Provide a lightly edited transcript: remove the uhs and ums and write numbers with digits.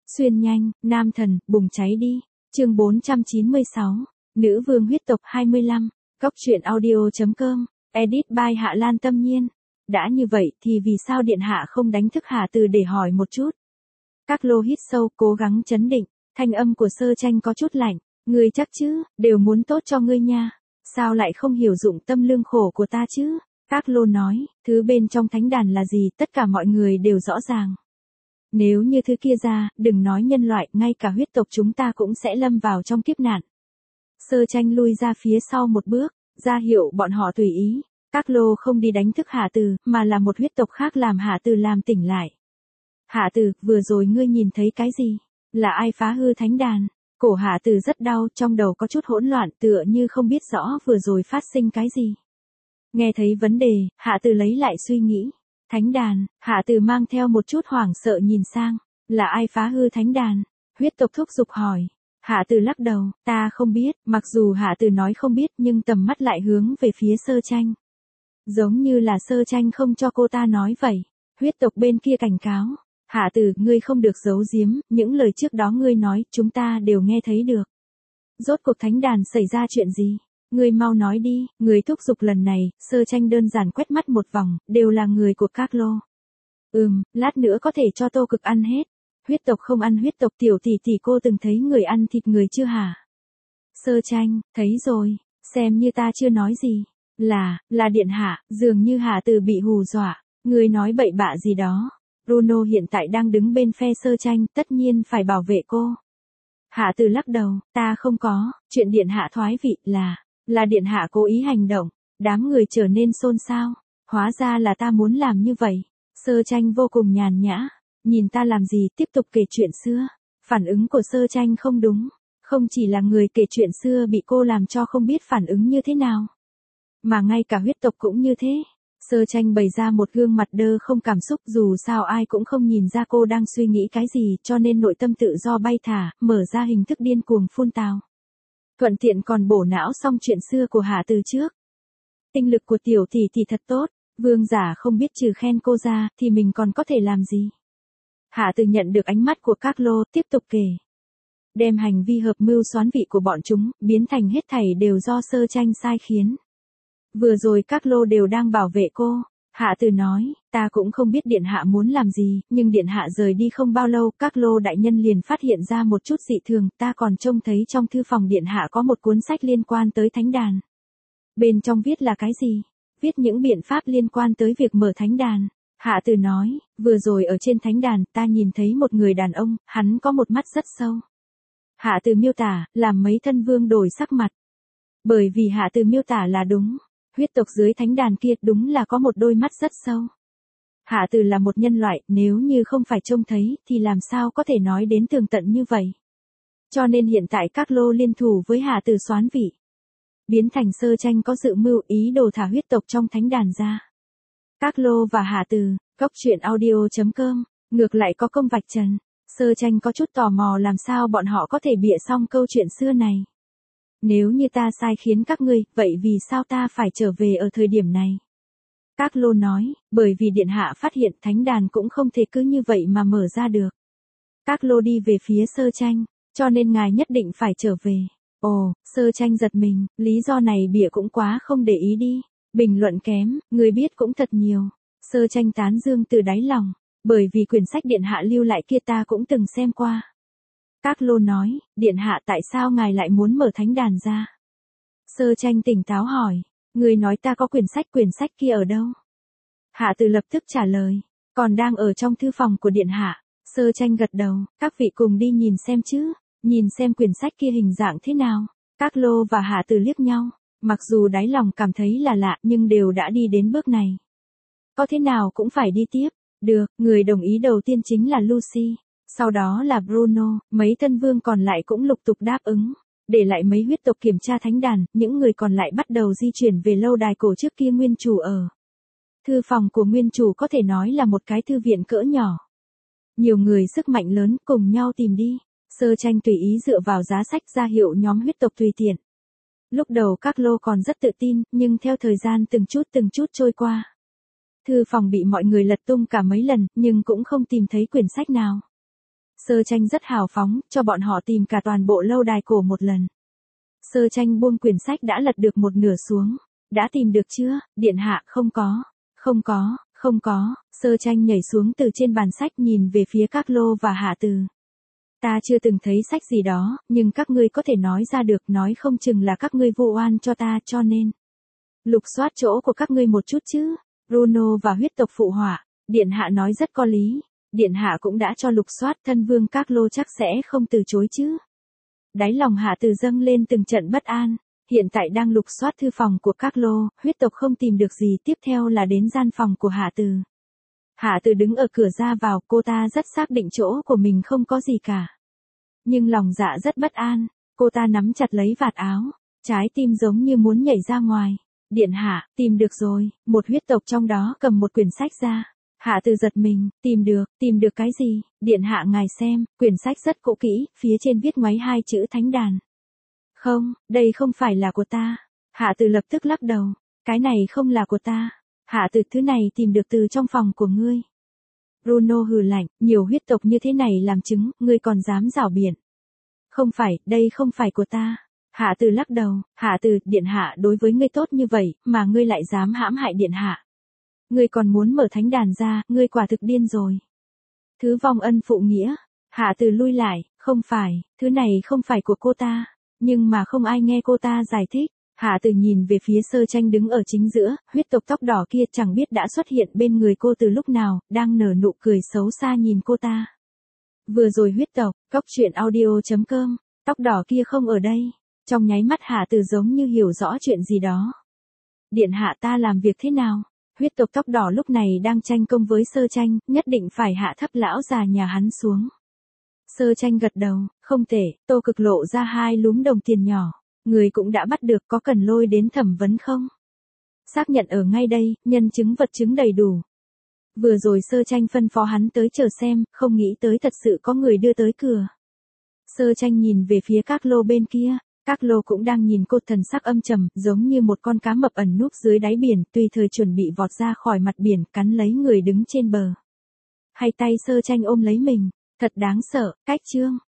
Xuyên nhanh, nam thần, bùng cháy đi. Chương 496. Nữ vương huyết tộc 25. Góc truyện audio.com. Edit by Hạ Lan Tâm Nhiên. Đã như vậy thì vì sao điện hạ không đánh thức Hạ Từ để hỏi một chút? Các lô hít sâu, cố gắng trấn định. Thanh âm của Sơ Tranh có chút lạnh. Ngươi chắc chứ, đều muốn tốt cho ngươi nha. Sao lại không hiểu dụng tâm lương khổ của ta chứ? Các lô nói, thứ bên trong thánh đàn là gì tất cả mọi người đều rõ ràng. Nếu như thứ kia ra, đừng nói nhân loại, ngay cả huyết tộc chúng ta cũng sẽ lâm vào trong kiếp nạn. Sơ Tranh lui ra phía sau một bước, ra hiệu bọn họ tùy ý. Các lô không đi đánh thức Hạ Từ, mà là một huyết tộc khác làm Hạ Từ làm tỉnh lại. Hạ Từ, vừa rồi ngươi nhìn thấy cái gì? Là ai phá hư thánh đàn? Cổ Hạ Từ rất đau, trong đầu có chút hỗn loạn, tựa như không biết rõ vừa rồi phát sinh cái gì. Nghe thấy vấn đề, Hạ Từ lấy lại suy nghĩ. Thánh đàn, Hạ Từ mang theo một chút hoảng sợ nhìn sang. Là ai phá hư thánh đàn? Huyết tộc thúc giục hỏi. Hạ Từ lắc đầu, ta không biết, mặc dù Hạ Từ nói không biết nhưng tầm mắt lại hướng về phía Sơ Tranh. Giống như là Sơ Tranh không cho cô ta nói vậy. Huyết tộc bên kia cảnh cáo. Hạ Từ, ngươi không được giấu giếm, những lời trước đó ngươi nói, chúng ta đều nghe thấy được. Rốt cuộc thánh đàn xảy ra chuyện gì? Ngươi mau nói đi, người thúc giục lần này, Sơ Tranh đơn giản quét mắt một vòng, đều là người của các lô. Lát nữa có thể cho Tô Cực ăn hết. Huyết tộc không ăn huyết tộc, tiểu tỷ tỷ cô từng thấy người ăn thịt người chưa hả? Sơ Tranh, thấy rồi, xem như ta chưa nói gì. Là điện hạ, dường như Hạ Từ bị hù dọa, ngươi nói bậy bạ gì đó. Bruno hiện tại đang đứng bên phe Sơ Tranh, tất nhiên phải bảo vệ cô. Hạ Từ lắc đầu, ta không có, chuyện điện hạ thoái vị là điện hạ cố ý hành động. Đám người trở nên xôn xao, hóa ra là ta muốn làm như vậy. Sơ Tranh vô cùng nhàn nhã, nhìn ta làm gì, tiếp tục kể chuyện xưa. Phản ứng của Sơ Tranh không đúng, không chỉ là người kể chuyện xưa bị cô làm cho không biết phản ứng như thế nào, mà ngay cả huyết tộc cũng như thế. Sơ Tranh bày ra một gương mặt đơ không cảm xúc, dù sao ai cũng không nhìn ra cô đang suy nghĩ cái gì, cho nên nội tâm tự do bay thả, mở ra hình thức điên cuồng phun tào. Thuận tiện còn bổ não xong chuyện xưa của Hạ Từ trước. Tinh lực của tiểu tỷ tỷ thật tốt, vương giả không biết trừ khen cô ra, thì mình còn có thể làm gì. Hạ Từ nhận được ánh mắt của các lô, tiếp tục kể. Đem hành vi hợp mưu xoán vị của bọn chúng, biến thành hết thảy đều do Sơ Tranh sai khiến. Vừa rồi các lô đều đang bảo vệ cô. Hạ Từ nói, ta cũng không biết điện hạ muốn làm gì, nhưng điện hạ rời đi không bao lâu, các lô đại nhân liền phát hiện ra một chút dị thường, ta còn trông thấy trong thư phòng điện hạ có một cuốn sách liên quan tới thánh đàn. Bên trong viết là cái gì? Viết những biện pháp liên quan tới việc mở thánh đàn. Hạ Từ nói, vừa rồi ở trên thánh đàn, ta nhìn thấy một người đàn ông, hắn có một mắt rất sâu. Hạ Từ miêu tả, làm mấy thân vương đổi sắc mặt. Bởi vì Hạ Từ miêu tả là đúng. Huyết tộc dưới thánh đàn kia đúng là có một đôi mắt rất sâu. Hạ Từ là một nhân loại, nếu như không phải trông thấy, thì làm sao có thể nói đến tường tận như vậy. Cho nên hiện tại các lô liên thủ với Hạ Từ soán vị. Biến thành Sơ Tranh có dự mưu ý đồ thả huyết tộc trong thánh đàn ra. Các lô và Hạ Từ, góc truyện audio.com, ngược lại có công vạch trần. Sơ Tranh có chút tò mò làm sao bọn họ có thể bịa xong câu chuyện xưa này. Nếu như ta sai khiến các ngươi, vậy vì sao ta phải trở về ở thời điểm này? Các lô nói, bởi vì điện hạ phát hiện thánh đàn cũng không thể cứ như vậy mà mở ra được. Các lô đi về phía Sơ Tranh, cho nên ngài nhất định phải trở về. Ồ, Sơ Tranh giật mình, lý do này bịa cũng quá không để ý đi. Bình luận kém, người biết cũng thật nhiều. Sơ Tranh tán dương từ đáy lòng, bởi vì quyển sách điện hạ lưu lại kia ta cũng từng xem qua. Các lô nói, điện hạ tại sao ngài lại muốn mở thánh đàn ra? Sơ Tranh tỉnh táo hỏi, người nói ta có quyển sách kia ở đâu? Hạ Từ lập tức trả lời, còn đang ở trong thư phòng của điện hạ. Sơ Tranh gật đầu, các vị cùng đi nhìn xem chứ, nhìn xem quyển sách kia hình dạng thế nào. Các lô và Hạ Từ liếc nhau, mặc dù đáy lòng cảm thấy là lạ nhưng đều đã đi đến bước này. Có thế nào cũng phải đi tiếp, được, người đồng ý đầu tiên chính là Lucy. Sau đó là Bruno, mấy thân vương còn lại cũng lục tục đáp ứng. Để lại mấy huyết tộc kiểm tra thánh đàn, những người còn lại bắt đầu di chuyển về lâu đài cổ trước kia nguyên chủ ở. Thư phòng của nguyên chủ có thể nói là một cái thư viện cỡ nhỏ. Nhiều người sức mạnh lớn cùng nhau tìm đi. Sơ Tranh tùy ý dựa vào giá sách ra hiệu nhóm huyết tộc tùy tiện. Lúc đầu các lô còn rất tự tin, nhưng theo thời gian từng chút trôi qua. Thư phòng bị mọi người lật tung cả mấy lần, nhưng cũng không tìm thấy quyển sách nào. Sơ tranh rất hào phóng, cho bọn họ tìm cả toàn bộ lâu đài cổ một lần. Sơ tranh buông quyển sách đã lật được một nửa xuống. Đã tìm được chưa, điện hạ? Không có. Không có, không có. Sơ tranh nhảy xuống từ trên bàn sách nhìn về phía các lô và Hạ Từ. Ta chưa từng thấy sách gì đó, nhưng các ngươi có thể nói ra được, nói không chừng là các ngươi vu oan cho ta, cho nên lục soát chỗ của các ngươi một chút chứ. Bruno và huyết tộc phụ họa. Điện hạ nói rất có lý. Điện hạ cũng đã cho lục soát, thân vương các lô chắc sẽ không từ chối chứ. Đáy lòng Hạ Từ dâng lên từng trận bất an. Hiện tại đang lục soát thư phòng của các lô, huyết tộc không tìm được gì, tiếp theo là đến gian phòng của Hạ Từ. Hạ Từ đứng ở cửa ra vào, cô ta rất xác định chỗ của mình không có gì cả. Nhưng lòng dạ rất bất an, cô ta nắm chặt lấy vạt áo, trái tim giống như muốn nhảy ra ngoài. Điện hạ, tìm được rồi, một huyết tộc trong đó cầm một quyển sách ra. Hạ Từ giật mình, tìm được cái gì? Điện hạ ngài xem, quyển sách rất cũ kỹ, phía trên viết ngoáy hai chữ thánh đàn. Không, đây không phải là của ta. Hạ Từ lập tức lắc đầu, cái này không là của ta. Hạ Từ, thứ này tìm được từ trong phòng của ngươi. Bruno hừ lạnh, nhiều huyết tộc như thế này làm chứng, ngươi còn dám rảo biện. Không phải, đây không phải của ta. Hạ Từ lắc đầu, Hạ Từ, điện hạ đối với ngươi tốt như vậy, mà ngươi lại dám hãm hại điện hạ. Ngươi còn muốn mở thánh đàn ra, ngươi quả thực điên rồi. Thứ vong ân phụ nghĩa. Hạ Từ lui lại, không phải, thứ này không phải của cô ta. Nhưng mà không ai nghe cô ta giải thích. Hạ Từ nhìn về phía Sơ tranh đứng ở chính giữa, huyết tộc tóc đỏ kia chẳng biết đã xuất hiện bên người cô từ lúc nào, đang nở nụ cười xấu xa nhìn cô ta. Vừa rồi huyết tộc, coctruyện.audio.com, tóc đỏ kia không ở đây. Trong nháy mắt Hạ Từ giống như hiểu rõ chuyện gì đó. Điện hạ, ta làm việc thế nào? Huyết tộc tóc đỏ lúc này đang tranh công với Sơ tranh, nhất định phải hạ thấp lão già nhà hắn xuống. Sơ tranh gật đầu, không thể, Tô Cực lộ ra 2 lúm đồng tiền nhỏ. Người cũng đã bắt được, có cần lôi đến thẩm vấn không? Xác nhận ở ngay đây, nhân chứng vật chứng đầy đủ. Vừa rồi Sơ tranh phân phó hắn tới chờ xem, không nghĩ tới thật sự có người đưa tới cửa. Sơ tranh nhìn về phía các lô bên kia, các lô cũng đang nhìn cô, thần sắc âm trầm, giống như một con cá mập ẩn núp dưới đáy biển, tùy thời chuẩn bị vọt ra khỏi mặt biển, cắn lấy người đứng trên bờ. Hai tay Sơ tranh ôm lấy mình, thật đáng sợ, cách chương.